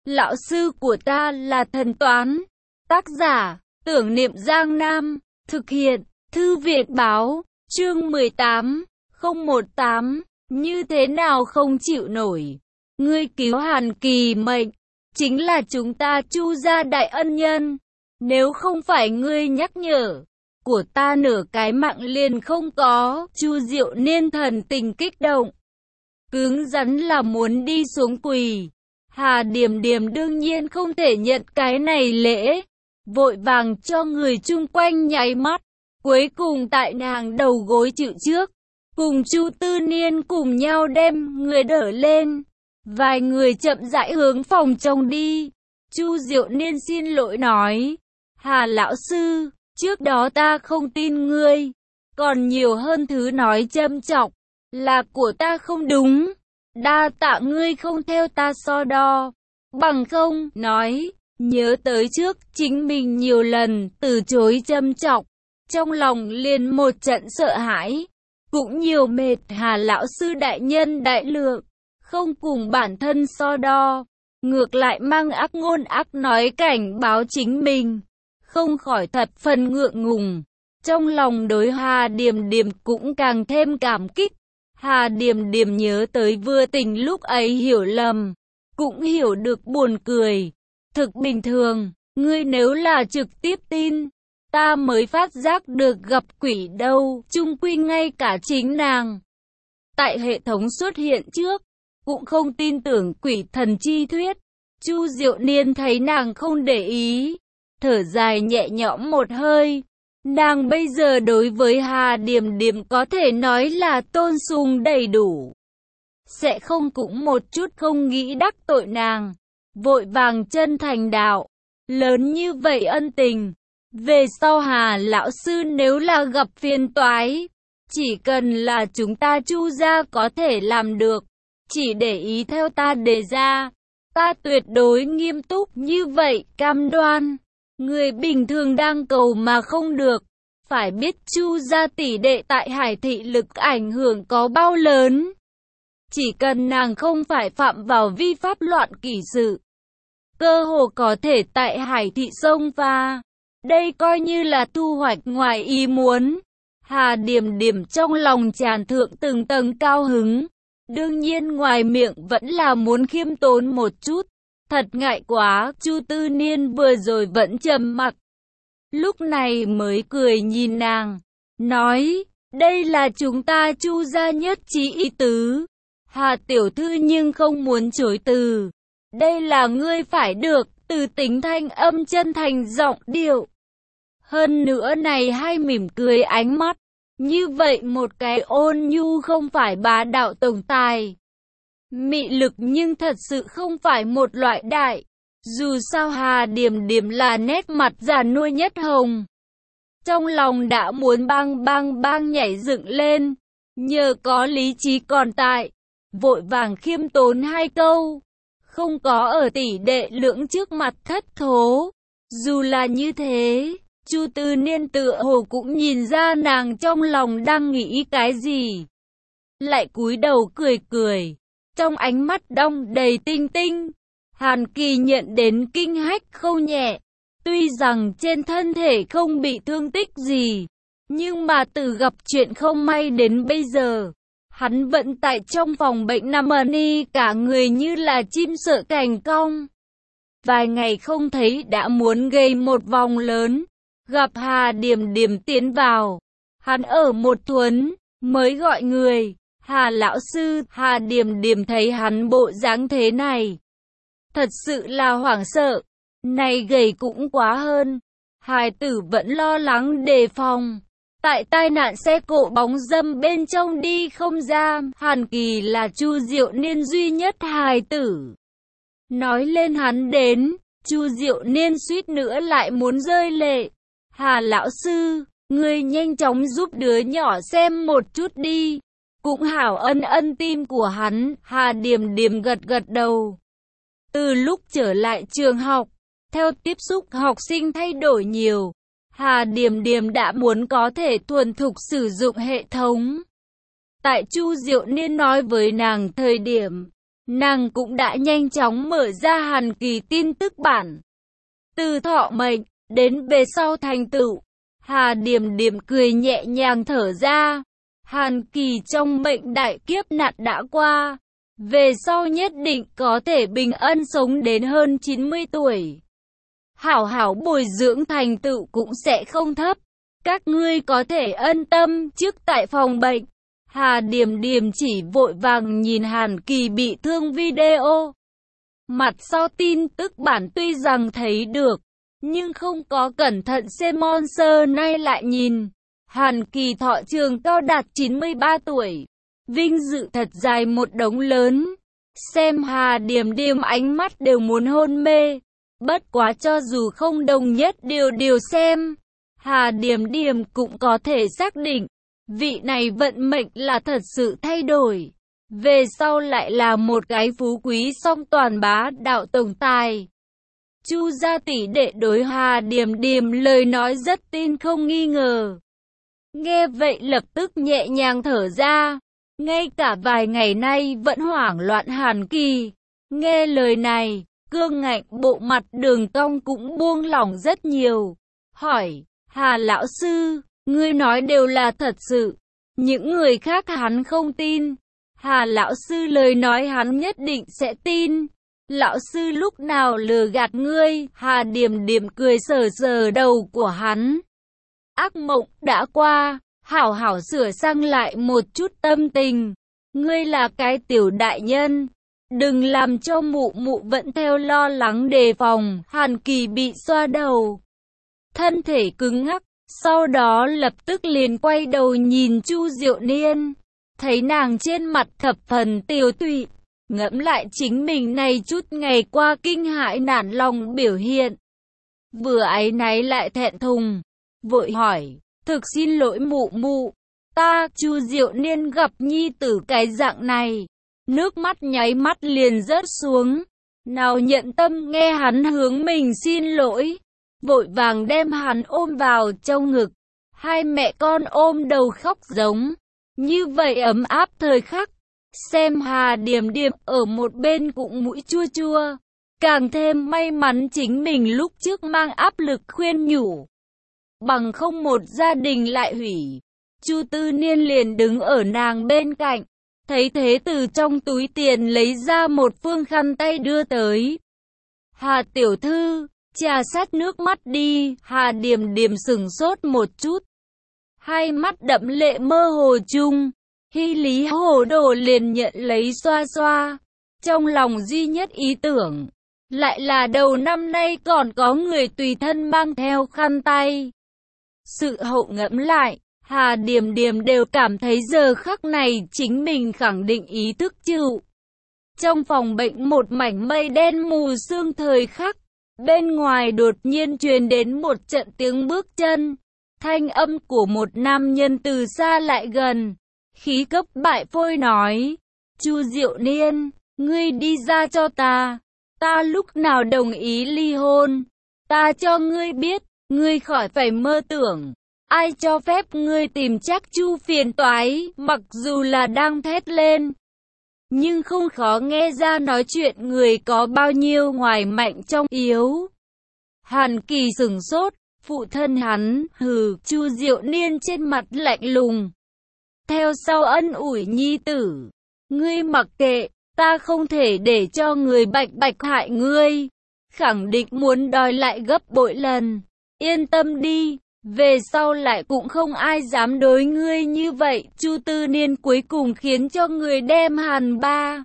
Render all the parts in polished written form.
Lão sư của ta là thần toán. Tác giả, Tưởng Niệm Giang Nam. Thực hiện, Thư viện báo, chương 18, 018. Như thế nào không chịu nổi. Ngươi cứu Hàn Kỳ mệnh, chính là chúng ta Chu gia đại ân nhân. Nếu không phải ngươi nhắc nhở, của ta nửa cái mạng liền không có. Chu Diệu Niên thần tình kích động, cứng rắn là muốn đi xuống quỳ. Hà Điềm Điềm đương nhiên không thể nhận cái này lễ, vội vàng cho người chung quanh nháy mắt, cuối cùng tại nàng đầu gối chịu trước, cùng Chu Tư Niên cùng nhau đem người đỡ lên. Vài người chậm rãi hướng phòng trong đi. Chu Diệu Niên xin lỗi nói, Hà lão sư, trước đó ta không tin ngươi, còn nhiều hơn thứ nói châm chọc, là của ta không đúng. Đa tạ ngươi không theo ta so đo, bằng không, nói, nhớ tới trước, chính mình nhiều lần từ chối châm chọc, trong lòng liền một trận sợ hãi, cũng nhiều mệt. Hà lão sư đại nhân đại lượng, không cùng bản thân so đo, ngược lại mang ác ngôn ác nói cảnh báo chính mình, không khỏi thật phần ngượng ngùng. Trong lòng đối Hà Điềm Điềm cũng càng thêm cảm kích. Hà Điềm Điềm nhớ tới vừa tình lúc ấy hiểu lầm, cũng hiểu được buồn cười. Thực bình thường, ngươi nếu là trực tiếp tin, ta mới phát giác được gặp quỷ đâu. Chung quy ngay cả chính nàng, tại hệ thống xuất hiện trước, cũng không tin tưởng quỷ thần chi thuyết. Chu Diệu Niên thấy nàng không để ý, thở dài nhẹ nhõm một hơi. Nàng bây giờ đối với Hà Điềm Điềm có thể nói là tôn sùng đầy đủ, sẽ không cũng một chút không nghĩ đắc tội nàng, vội vàng chân thành đạo, lớn như vậy ân tình, về sau Hà lão sư nếu là gặp phiền toái, chỉ cần là chúng ta Chu gia có thể làm được, chỉ để ý theo ta đề ra, ta tuyệt đối nghiêm túc như vậy cam đoan. Người bình thường đang cầu mà không được, phải biết Chu gia tỷ đệ tại Hải thị lực ảnh hưởng có bao lớn. Chỉ cần nàng không phải phạm vào vi pháp loạn kỷ sự, cơ hồ có thể tại Hải thị xông pha. Đây coi như là thu hoạch ngoài ý muốn. Hà Điềm Điềm trong lòng tràn thượng từng tầng cao hứng. Đương nhiên ngoài miệng vẫn là muốn khiêm tốn một chút. Thật ngại quá, Chu Tư Niên vừa rồi vẫn trầm mặc, lúc này mới cười nhìn nàng, nói, đây là chúng ta Chu gia nhất trí ý tứ. Hà tiểu thư nhưng không muốn chối từ. Đây là ngươi phải được, từ tính thanh âm chân thành giọng điệu. Hơn nữa này hay mỉm cười ánh mắt, như vậy một cái ôn nhu không phải bá đạo tổng tài. Mị lực nhưng thật sự không phải một loại đại. Dù sao Hà Điềm Điềm là nét mặt già nuôi nhất hồng. Trong lòng đã muốn bang nhảy dựng lên. Nhờ có lý trí còn tại, vội vàng khiêm tốn hai câu. Không có ở tỷ đệ lưỡng trước mặt thất thố. Dù là như thế, Chu Tư Niên tựa hồ cũng nhìn ra nàng trong lòng đang nghĩ cái gì. Lại cúi đầu cười cười. Trong ánh mắt đong đầy tinh tinh. Hàn Kỳ nhận đến kinh hách không nhẹ. Tuy rằng trên thân thể không bị thương tích gì, nhưng mà từ gặp chuyện không may đến bây giờ, hắn vẫn tại trong phòng bệnh nằm y, cả người như là chim sợ cành cong. Vài ngày không thấy đã muốn gây một vòng lớn. Gặp Hà Điềm Điềm tiến vào, hắn ở một thuấn mới gọi người, Hà lão sư. Hà Điềm Điềm thấy hắn bộ dáng thế này, thật sự là hoảng sợ. Này gầy cũng quá hơn. Hài tử vẫn lo lắng đề phòng. Tại tai nạn xe cộ bóng dâm bên trong đi không ra. Hàn Kỳ là Chu Diệu Niên duy nhất hài tử. Nói lên hắn đến, Chu Diệu Niên suýt nữa lại muốn rơi lệ. Hà lão sư, ngươi nhanh chóng giúp đứa nhỏ xem một chút đi. Cũng hảo. Ân tim của hắn. Hà Điềm Điềm gật gật đầu. Từ lúc trở lại trường học, theo tiếp xúc học sinh thay đổi nhiều, Hà Điềm Điềm đã muốn có thể thuần thục sử dụng hệ thống. Tại Chu Diệu Niên nói với nàng thời điểm, nàng cũng đã nhanh chóng mở ra Hàn Kỳ tin tức bản. Từ thọ mệnh đến về sau thành tựu, Hà Điềm Điềm cười nhẹ nhàng thở ra. Hàn Kỳ trong mệnh đại kiếp nạn đã qua, về sau nhất định có thể bình an sống đến hơn 90 tuổi. Hảo hảo bồi dưỡng thành tựu cũng sẽ không thấp. Các ngươi có thể yên tâm trước tại phòng bệnh. Hà Điềm Điềm chỉ vội vàng nhìn Hàn Kỳ bị thương video. Mặt sau tin tức bản tuy rằng thấy được, nhưng không có cẩn thận xem monster nay lại nhìn. Hàn Kỳ thọ trường cao đạt 93 tuổi. Vinh dự thật dài một đống lớn. Xem Hà Điềm Điềm ánh mắt đều muốn hôn mê. Bất quá cho dù không đồng nhất điều xem, Hà Điềm Điềm cũng có thể xác định, vị này vận mệnh là thật sự thay đổi. Về sau lại là một cái phú quý song toàn bá đạo tổng tài. Chu gia tỷ đệ đối Hà Điềm Điềm lời nói rất tin không nghi ngờ. Nghe vậy lập tức nhẹ nhàng thở ra. Ngay cả vài ngày nay vẫn hoảng loạn Hàn Kỳ, nghe lời này, cương ngạnh bộ mặt đường cong cũng buông lỏng rất nhiều. Hỏi, Hà lão sư, ngươi nói đều là thật sự. Những người khác hắn không tin. Hà lão sư lời nói hắn nhất định sẽ tin. Lão sư lúc nào lừa gạt ngươi? Hà Điềm Điềm cười sờ sờ đầu của hắn. Ác mộng đã qua, hảo hảo sửa sang lại một chút tâm tình. Ngươi là cái tiểu đại nhân, đừng làm cho mụ mụ vẫn theo lo lắng đề phòng. Hàn Kỳ bị xoa đầu, thân thể cứng ngắc, sau đó lập tức liền quay đầu nhìn Chu Diệu Niên, thấy nàng trên mặt thập phần tiều tụy, ngẫm lại chính mình này chút ngày qua kinh hãi nản lòng biểu hiện, vừa áy náy lại thẹn thùng, vội hỏi, thực xin lỗi mụ mụ, ta. Chu Diệu Niên gặp nhi tử cái dạng này, nước mắt nháy mắt liền rớt xuống, nào nhận tâm nghe hắn hướng mình xin lỗi, vội vàng đem hắn ôm vào trong ngực, hai mẹ con ôm đầu khóc giống, như vậy ấm áp thời khắc. Xem Hà Điềm Điềm ở một bên cũng mũi chua chua, càng thêm may mắn chính mình lúc trước mang áp lực khuyên nhủ, bằng không một gia đình lại hủy. Chu Tư Niên liền đứng ở nàng bên cạnh, thấy thế từ trong túi tiền lấy ra một phương khăn tay đưa tới. Hà tiểu thư, trà sát nước mắt đi. Hà Điềm Điềm sửng sốt một chút, hai mắt đẫm lệ mơ hồ chung. Hy lý hồ đồ liền nhận lấy xoa xoa, trong lòng duy nhất ý tưởng, lại là đầu năm nay còn có người tùy thân mang theo khăn tay. Sự hậu ngẫm lại, Hà Điềm Điềm đều cảm thấy giờ khắc này chính mình khẳng định ý thức chịu. Trong phòng bệnh một mảnh mây đen mù sương thời khắc, bên ngoài đột nhiên truyền đến một trận tiếng bước chân, thanh âm của một nam nhân từ xa lại gần. Khí cấp bại phôi nói, Chu Diệu Niên, ngươi đi ra cho ta lúc nào đồng ý ly hôn, ta cho ngươi biết, ngươi khỏi phải mơ tưởng, ai cho phép ngươi tìm chắc Chu phiền toái. Mặc dù là đang thét lên, nhưng không khó nghe ra nói chuyện người có bao nhiêu ngoài mạnh trong yếu. Hàn Kỳ sửng sốt, phụ thân hắn, hừ. Chu Diệu Niên trên mặt lạnh lùng, theo sau ân ủi nhi tử, ngươi mặc kệ, ta không thể để cho người bạch bạch hại ngươi, khẳng định muốn đòi lại gấp bội lần, yên tâm đi, về sau lại cũng không ai dám đối ngươi như vậy. Chu Tư Niên cuối cùng khiến cho người đem Hàn ba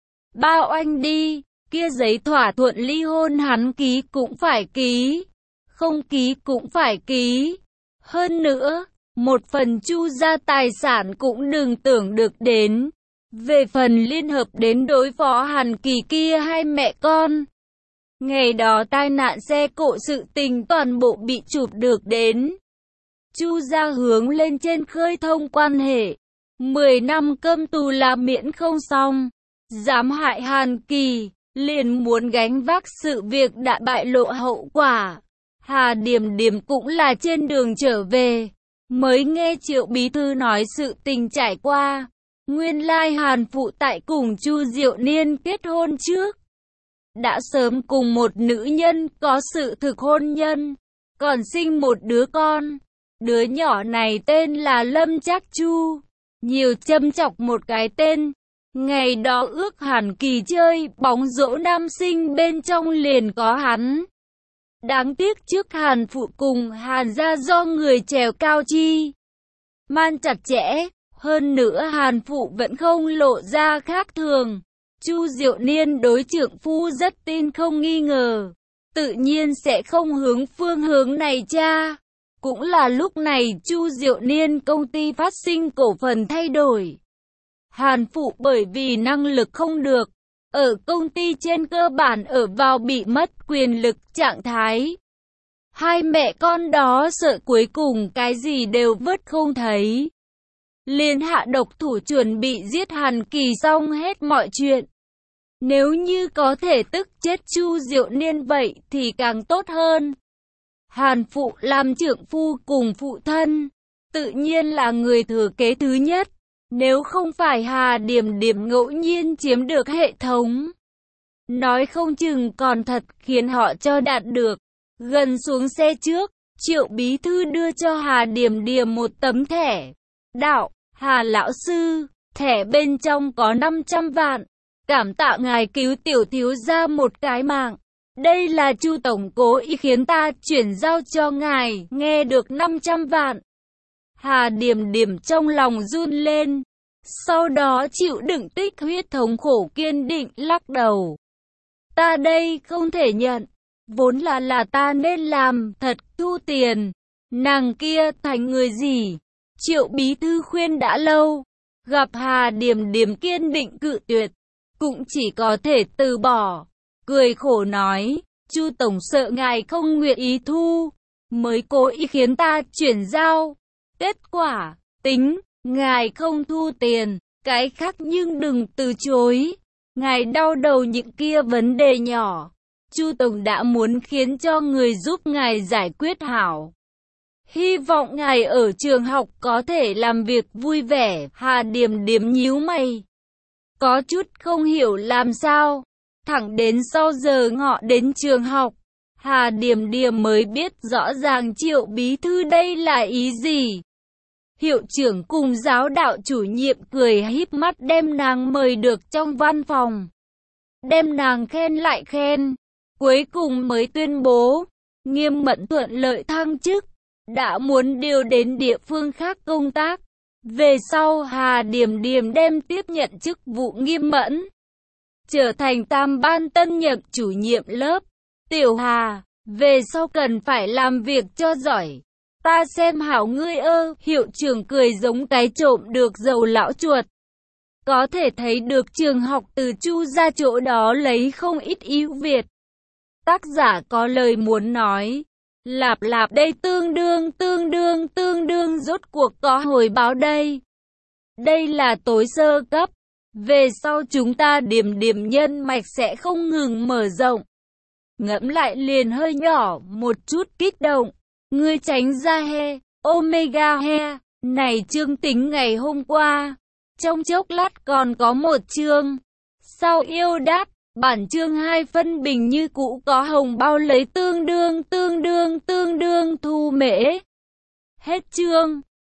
oanh đi, kia giấy thỏa thuận ly hôn hắn ký cũng phải ký, không ký cũng phải ký, hơn nữa một phần Chu gia tài sản cũng đừng tưởng được đến. Về phần liên hợp đến đối phó Hàn Kỳ kia hai mẹ con, ngày đó tai nạn xe cộ sự tình toàn bộ bị chụp được đến. Chu gia hướng lên trên khơi thông quan hệ, 10 năm cơm tù là miễn không xong. Dám hại Hàn Kỳ, liền muốn gánh vác sự việc đã bại lộ hậu quả. Hà Điềm Điềm cũng là trên đường trở về, mới nghe Triệu bí thư nói sự tình trải qua. Nguyên lai Hàn Phụ tại cùng Chu Diệu Niên kết hôn trước, đã sớm cùng một nữ nhân có sự thực hôn nhân, còn sinh một đứa con. Đứa nhỏ này tên là Lâm Trác Chu, nhiều châm chọc một cái tên. Ngày đó ước Hàn Kỳ chơi bóng rổ nam sinh bên trong liền có hắn. Đáng tiếc trước Hàn Phụ cùng Hàn gia do người trèo cao chi man chặt chẽ, hơn nữa Hàn Phụ vẫn không lộ ra khác thường. Chu Diệu Niên đối trượng phu rất tin không nghi ngờ, tự nhiên sẽ không hướng phương hướng này cha. Cũng là lúc này Chu Diệu Niên công ty phát sinh cổ phần thay đổi. Hàn Phụ bởi vì năng lực không được, ở công ty trên cơ bản ở vào bị mất quyền lực trạng thái. Hai mẹ con đó sợ cuối cùng cái gì đều vớt không thấy, liền hạ độc thủ chuẩn bị giết Hàn Kỳ xong hết mọi chuyện. Nếu như có thể tức chết Chu Diệu Niên vậy thì càng tốt hơn. Hàn Phụ làm trượng phu cùng phụ thân, tự nhiên là người thừa kế thứ nhất. Nếu không phải Hà Điểm Điểm ngẫu nhiên chiếm được hệ thống, nói không chừng còn thật khiến họ cho đạt được. Gần xuống xe trước, Triệu bí thư đưa cho Hà Điểm Điểm một tấm thẻ. Đạo, Hà lão sư, thẻ bên trong có 500 vạn. Cảm tạ ngài cứu tiểu thiếu gia một cái mạng. Đây là Chu tổng cố ý khiến ta chuyển giao cho ngài, nghe được 500 vạn. Hà Điểm Điểm trong lòng run lên, sau đó chịu đựng tích huyết thống khổ kiên định lắc đầu. Ta đây không thể nhận, vốn là ta nên làm, thật thu tiền. Nàng kia thành người gì? Triệu bí thư khuyên đã lâu, gặp Hà Điểm Điểm kiên định cự tuyệt, cũng chỉ có thể từ bỏ. Cười khổ nói, Chu tổng sợ ngài không nguyện ý thu, mới cố ý khiến ta chuyển giao. Kết quả, tính, ngài không thu tiền, cái khác nhưng đừng từ chối. Ngài đau đầu những kia vấn đề nhỏ, Chu tổng đã muốn khiến cho người giúp ngài giải quyết hảo. Hy vọng ngài ở trường học có thể làm việc vui vẻ. Hà Điểm Điểm nhíu mày, có chút không hiểu làm sao. Thẳng đến sau giờ ngọ đến trường học, Hà Điểm Điểm mới biết rõ ràng Triệu bí thư đây là ý gì. Hiệu trưởng cùng giáo đạo chủ nhiệm cười híp mắt đem nàng mời được trong văn phòng, đem nàng khen lại khen, cuối cùng mới tuyên bố Nghiêm Mẫn thuận lợi thăng chức, đã muốn điều đến địa phương khác công tác. Về sau Hà Điểm Điểm đem tiếp nhận chức vụ Nghiêm Mẫn, trở thành tam ban tân nhậm chủ nhiệm lớp. Tiểu Hà, về sau cần phải làm việc cho giỏi, ta xem hảo ngươi ơ. Hiệu trưởng cười giống cái trộm được dầu lão chuột. Có thể thấy được trường học từ Chu ra chỗ đó lấy không ít ưu việt. Tác giả có lời muốn nói, lạp lạp đây tương đương rốt cuộc có hồi báo đây. Đây là tối sơ cấp, về sau chúng ta điểm điểm nhân mạch sẽ không ngừng mở rộng. Ngẫm lại liền hơi nhỏ một chút kích động. Ngươi tránh ra he, Omega he, này chương tính ngày hôm qua. Trong chốc lát còn có một chương. Sau yêu đát, bản chương 2 phân bình như cũ có hồng bao lấy tương đương thu mễ. Hết chương.